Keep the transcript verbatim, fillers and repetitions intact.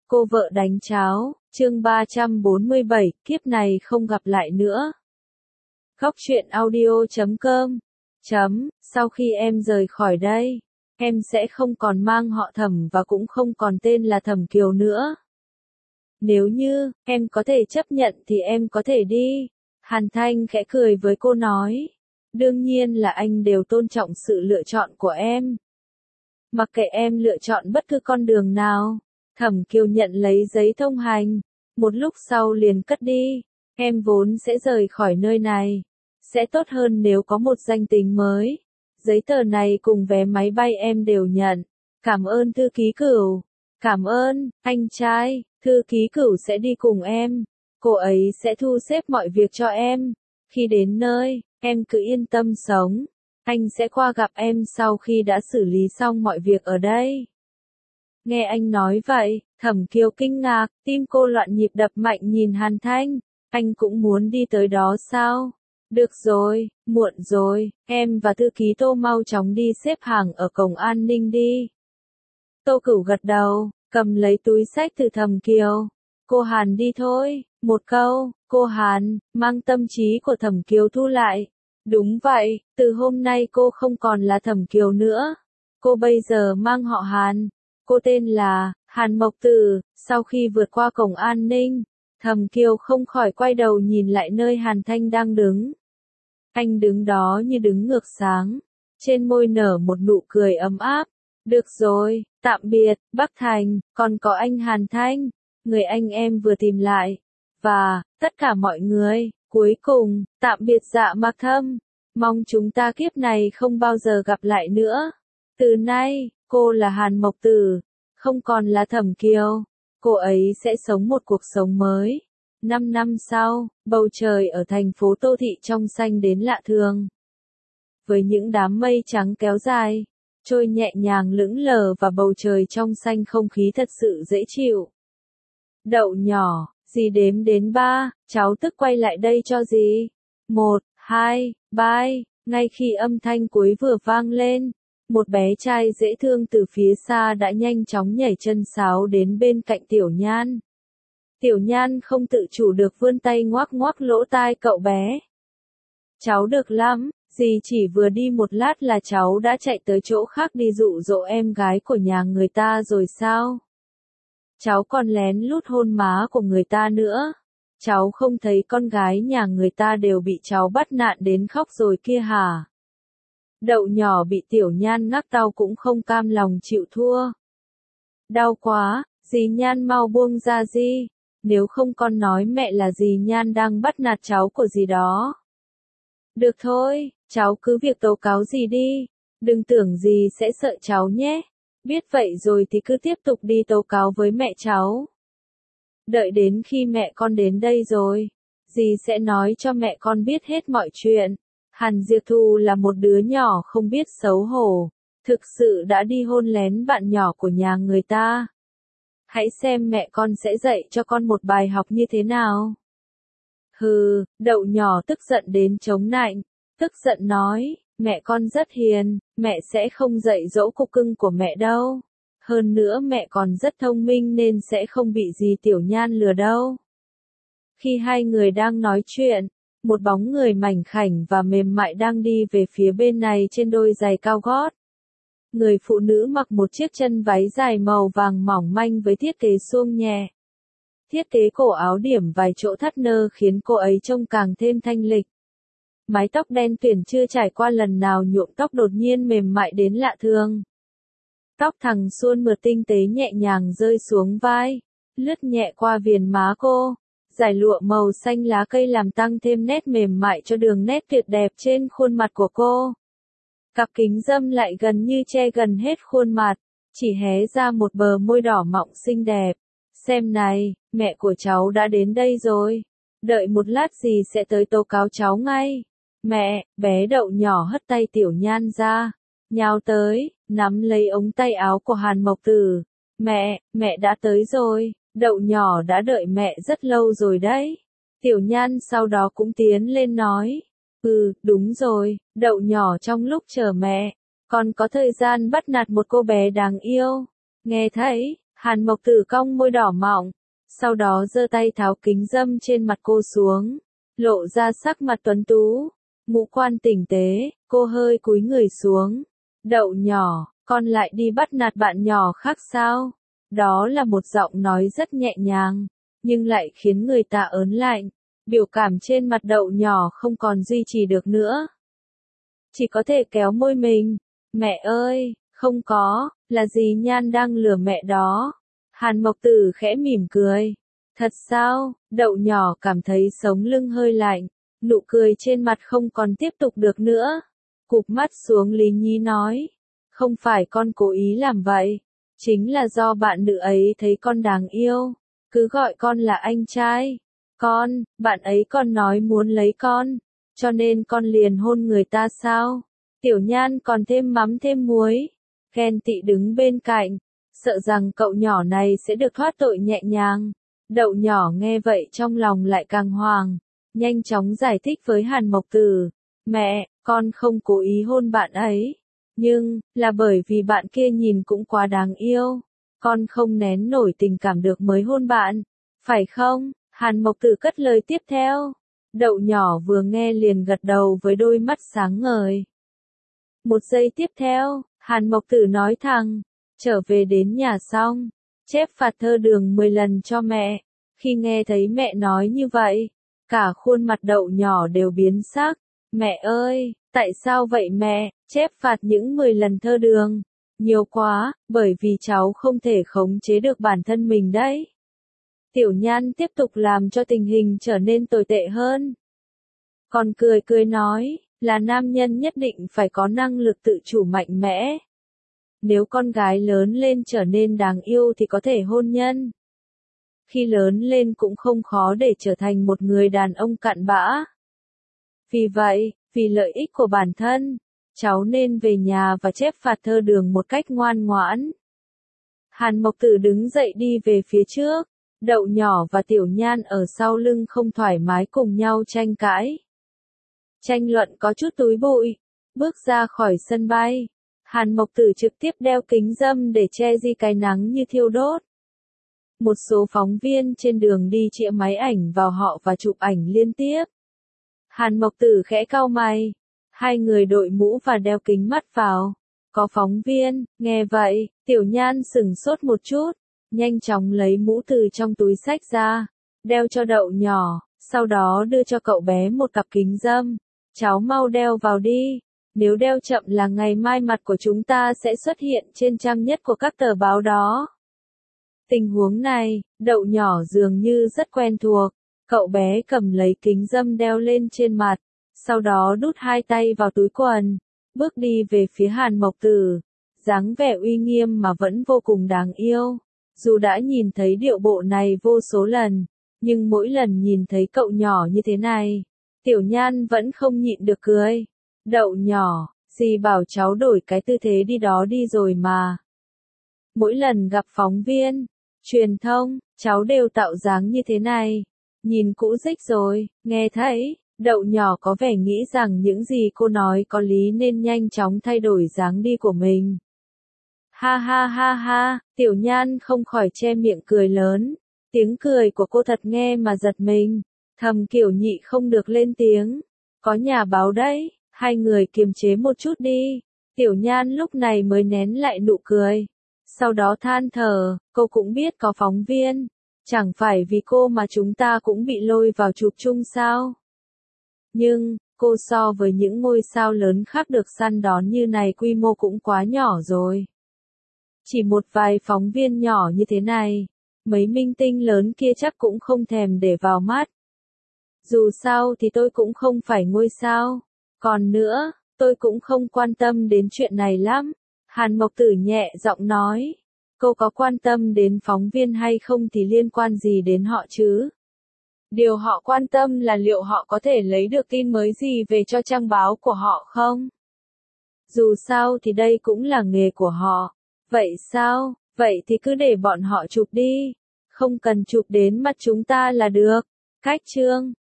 Cô vợ đánh cháo, chương ba trăm bốn mươi bảy, kiếp này không gặp lại nữa. Góc truyện audio chấm com chấm, sau khi em rời khỏi đây, em sẽ không còn mang họ Thẩm và cũng không còn tên là Thẩm Kiều nữa. Nếu như, em có thể chấp nhận thì em có thể đi. Hàn Thanh khẽ cười với cô nói. Đương nhiên là anh đều tôn trọng sự lựa chọn của em. Mặc kệ em lựa chọn bất cứ con đường nào. Thẩm Kiều nhận lấy giấy thông hành, một lúc sau liền cất đi. Em vốn sẽ rời khỏi nơi này. Sẽ tốt hơn nếu có một danh tính mới. Giấy tờ này cùng vé máy bay em đều nhận. Cảm ơn thư ký Cửu. Cảm ơn, anh trai, thư ký Cửu sẽ đi cùng em. Cô ấy sẽ thu xếp mọi việc cho em. Khi đến nơi, em cứ yên tâm sống. Anh sẽ qua gặp em sau khi đã xử lý xong mọi việc ở đây. Nghe anh nói vậy, Thẩm Kiều kinh ngạc, tim cô loạn nhịp đập mạnh nhìn Hàn Thanh. Anh cũng muốn đi tới đó sao? Được rồi, muộn rồi, em và thư ký Tô mau chóng đi xếp hàng ở cổng an ninh đi. Tô Cửu gật đầu, cầm lấy túi xách từ Thẩm Kiều. Cô Hàn đi thôi, một câu, cô Hàn, mang tâm trí của Thẩm Kiều thu lại. Đúng vậy, từ hôm nay cô không còn là Thẩm Kiều nữa. Cô bây giờ mang họ Hàn. Cô tên là Hàn Mộc Tử. Sau khi vượt qua cổng an ninh, Thẩm Kiều không khỏi quay đầu nhìn lại nơi Hàn Thanh đang đứng. Anh đứng đó như đứng ngược sáng, trên môi nở một nụ cười ấm áp. Được rồi, tạm biệt, Bắc Thành, còn có anh Hàn Thanh, người anh em vừa tìm lại. Và, tất cả mọi người, cuối cùng, tạm biệt Dạ Mạc Thâm. Mong chúng ta kiếp này không bao giờ gặp lại nữa. Từ nay, cô là Hàn Mộc Tử, không còn là Thẩm Kiều. Cô ấy sẽ sống một cuộc sống mới. Năm năm sau, bầu trời ở thành phố Tô Thị trong xanh đến lạ thường. Với những đám mây trắng kéo dài, trôi nhẹ nhàng lững lờ và bầu trời trong xanh không khí thật sự dễ chịu. Đậu nhỏ, dì đếm đến ba, cháu tức quay lại đây cho dì. Một, hai, ba, ngay khi âm thanh cuối vừa vang lên, một bé trai dễ thương từ phía xa đã nhanh chóng nhảy chân sáo đến bên cạnh Tiểu Nhan. Tiểu Nhan không tự chủ được vươn tay ngoắc ngoắc lỗ tai cậu bé. Cháu được lắm, dì chỉ vừa đi một lát là cháu đã chạy tới chỗ khác đi dụ dỗ em gái của nhà người ta rồi sao? Cháu còn lén lút hôn má của người ta nữa. Cháu không thấy con gái nhà người ta đều bị cháu bắt nạn đến khóc rồi kia hả? Đậu nhỏ bị Tiểu Nhan ngắc đau cũng không cam lòng chịu thua. Đau quá, dì Nhan mau buông ra dì. Nếu không con nói mẹ là dì Nhan đang bắt nạt cháu của dì đó. Được thôi, cháu cứ việc tố cáo dì đi. Đừng tưởng dì sẽ sợ cháu nhé. Biết vậy rồi thì cứ tiếp tục đi tố cáo với mẹ cháu. Đợi đến khi mẹ con đến đây rồi, dì sẽ nói cho mẹ con biết hết mọi chuyện. Hàn Diệp Thu là một đứa nhỏ không biết xấu hổ, thực sự đã đi hôn lén bạn nhỏ của nhà người ta. Hãy xem mẹ con sẽ dạy cho con một bài học như thế nào. Hừ, đậu nhỏ tức giận đến chống nạnh, tức giận nói, mẹ con rất hiền, mẹ sẽ không dạy dỗ cục cưng của mẹ đâu. Hơn nữa mẹ còn rất thông minh nên sẽ không bị dì Tiểu Nhan lừa đâu. Khi hai người đang nói chuyện, một bóng người mảnh khảnh và mềm mại đang đi về phía bên này trên đôi giày cao gót. Người phụ nữ mặc một chiếc chân váy dài màu vàng mỏng manh với thiết kế suông nhẹ. Thiết kế cổ áo điểm vài chỗ thắt nơ khiến cô ấy trông càng thêm thanh lịch. Mái tóc đen tuyền chưa trải qua lần nào nhuộm tóc đột nhiên mềm mại đến lạ thường. Tóc thẳng suôn mượt tinh tế nhẹ nhàng rơi xuống vai, lướt nhẹ qua viền má cô. Dải lụa màu xanh lá cây làm tăng thêm nét mềm mại cho đường nét tuyệt đẹp trên khuôn mặt của cô. Cặp kính râm lại gần như che gần hết khuôn mặt, chỉ hé ra một bờ môi đỏ mọng xinh đẹp. Xem này, mẹ của cháu đã đến đây rồi. Đợi một lát dì sẽ tới tố cáo cháu ngay. Mẹ, bé đậu nhỏ hất tay Tiểu Nhan ra, nhào tới, nắm lấy ống tay áo của Hàn Mộc Tử. Mẹ, mẹ đã tới rồi, đậu nhỏ đã đợi mẹ rất lâu rồi đấy. Tiểu Nhan sau đó cũng tiến lên nói. Ừ, đúng rồi, đậu nhỏ trong lúc chờ mẹ, còn có thời gian bắt nạt một cô bé đáng yêu. Nghe thấy, Hàn Mộc Tử cong môi đỏ mọng, sau đó giơ tay tháo kính râm trên mặt cô xuống, lộ ra sắc mặt tuấn tú, ngũ quan tinh tế, cô hơi cúi người xuống. Đậu nhỏ, con lại đi bắt nạt bạn nhỏ khác sao? Đó là một giọng nói rất nhẹ nhàng, nhưng lại khiến người ta ớn lạnh. Biểu cảm trên mặt đậu nhỏ không còn duy trì được nữa. Chỉ có thể kéo môi mình. Mẹ ơi, không có, là dì Nhan đang lừa mẹ đó. Hàn Mộc Tử khẽ mỉm cười. Thật sao? Đậu nhỏ cảm thấy sống lưng hơi lạnh, nụ cười trên mặt không còn tiếp tục được nữa. Cụp mắt xuống Lý Nhi nói. Không phải con cố ý làm vậy, chính là do bạn nữ ấy thấy con đáng yêu, cứ gọi con là anh trai. Con, bạn ấy còn nói muốn lấy con, cho nên con liền hôn người ta sao? Tiểu Nhan còn thêm mắm thêm muối, ghen tị đứng bên cạnh, sợ rằng cậu nhỏ này sẽ được thoát tội nhẹ nhàng. Đậu nhỏ nghe vậy trong lòng lại càng hoang, nhanh chóng giải thích với Hàn Mộc Tử. Mẹ, con không cố ý hôn bạn ấy, nhưng, là bởi vì bạn kia nhìn cũng quá đáng yêu. Con không nén nổi tình cảm được mới hôn bạn, phải không? Hàn Mộc Tử cất lời tiếp theo. Đậu nhỏ vừa nghe liền gật đầu với đôi mắt sáng ngời. Một giây tiếp theo, Hàn Mộc Tử nói thẳng, trở về đến nhà xong, chép phạt thơ đường mười lần cho mẹ. Khi nghe thấy mẹ nói như vậy, cả khuôn mặt đậu nhỏ đều biến sắc. Mẹ ơi, tại sao vậy mẹ? Chép phạt những mười lần thơ đường. Nhiều quá, bởi vì cháu không thể khống chế được bản thân mình đấy. Tiểu Nhan tiếp tục làm cho tình hình trở nên tồi tệ hơn. Còn cười cười nói, là nam nhân nhất định phải có năng lực tự chủ mạnh mẽ. Nếu con gái lớn lên trở nên đáng yêu thì có thể hôn nhân. Khi lớn lên cũng không khó để trở thành một người đàn ông cặn bã. Vì vậy, vì lợi ích của bản thân, cháu nên về nhà và chép phạt thơ đường một cách ngoan ngoãn. Hàn Mộc Tử đứng dậy đi về phía trước, Đậu nhỏ và Tiểu Nhan ở sau lưng không thoải mái cùng nhau tranh cãi. Tranh luận có chút túi bụi, bước ra khỏi sân bay. Hàn Mộc Tử trực tiếp đeo kính râm để che di cái nắng như thiêu đốt. Một số phóng viên trên đường đi chĩa máy ảnh vào họ và chụp ảnh liên tiếp. Hàn Mộc Tử khẽ cau mày. Hai người đội mũ và đeo kính mắt vào. Có phóng viên, nghe vậy, Tiểu Nhan sửng sốt một chút, nhanh chóng lấy mũ từ trong túi xách ra, đeo cho Đậu nhỏ, sau đó đưa cho cậu bé một cặp kính râm. Cháu mau đeo vào đi, nếu đeo chậm là ngày mai mặt của chúng ta sẽ xuất hiện trên trang nhất của các tờ báo đó. Tình huống này, Đậu nhỏ dường như rất quen thuộc, cậu bé cầm lấy kính râm đeo lên trên mặt, sau đó đút hai tay vào túi quần, bước đi về phía Hàn Mộc Tử, dáng vẻ uy nghiêm mà vẫn vô cùng đáng yêu. Dù đã nhìn thấy điệu bộ này vô số lần, nhưng mỗi lần nhìn thấy cậu nhỏ như thế này, Tiểu Nhan vẫn không nhịn được cười. Đậu nhỏ, dì bảo cháu đổi cái tư thế đi đó đi rồi mà. Mỗi lần gặp phóng viên, truyền thông, cháu đều tạo dáng như thế này. Nhìn cũ rích rồi, nghe thấy, Đậu nhỏ có vẻ nghĩ rằng những gì cô nói có lý nên nhanh chóng thay đổi dáng đi của mình. Ha ha ha ha, Tiểu Nhan không khỏi che miệng cười lớn. Tiếng cười của cô thật nghe mà giật mình. Thầm Kiểu Nhị không được lên tiếng. Có nhà báo đấy, hai người kiềm chế một chút đi. Tiểu Nhan lúc này mới nén lại nụ cười. Sau đó than thở, cô cũng biết có phóng viên. Chẳng phải vì cô mà chúng ta cũng bị lôi vào chụp chung sao? Nhưng, cô so với những ngôi sao lớn khác được săn đón như này quy mô cũng quá nhỏ rồi. Chỉ một vài phóng viên nhỏ như thế này, mấy minh tinh lớn kia chắc cũng không thèm để vào mắt. Dù sao thì tôi cũng không phải ngôi sao. Còn nữa, tôi cũng không quan tâm đến chuyện này lắm. Hàn Mộc Tử nhẹ giọng nói. Cô có quan tâm đến phóng viên hay không thì liên quan gì đến họ chứ? Điều họ quan tâm là liệu họ có thể lấy được tin mới gì về cho trang báo của họ không? Dù sao thì đây cũng là nghề của họ. Vậy sao? Vậy thì cứ để bọn họ chụp đi. Không cần chụp đến mặt chúng ta là được. Cách chương